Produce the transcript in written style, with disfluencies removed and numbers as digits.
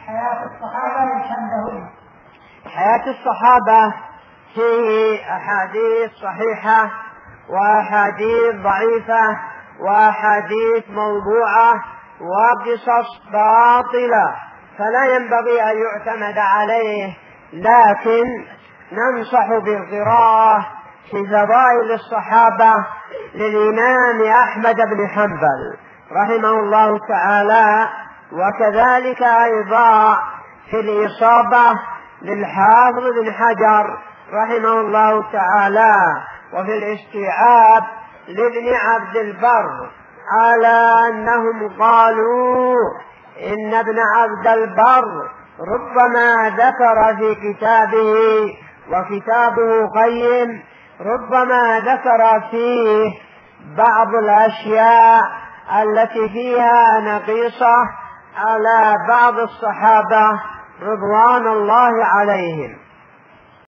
حياة الصحابة فيه أحاديث صحيحة وأحاديث ضعيفة وأحاديث موضوعة وقصص باطلة، فلا ينبغي أن يعتمد عليه، لكن ننصح بالقراءة في فضائل الصحابة للإمام أحمد بن حنبل رحمه الله تعالى، وكذلك أيضا في الإصابة للحافظ بن حجر رحمه الله تعالى، وفي الاستيعاب لابن عبد البر، على أنهم قالوا إن ابن عبد البر ربما ذكر في كتابه، وكتابه قيم، ربما ذكر فيه بعض الأشياء التي فيها نقيصة على بعض الصحابة رضوان الله عليهم.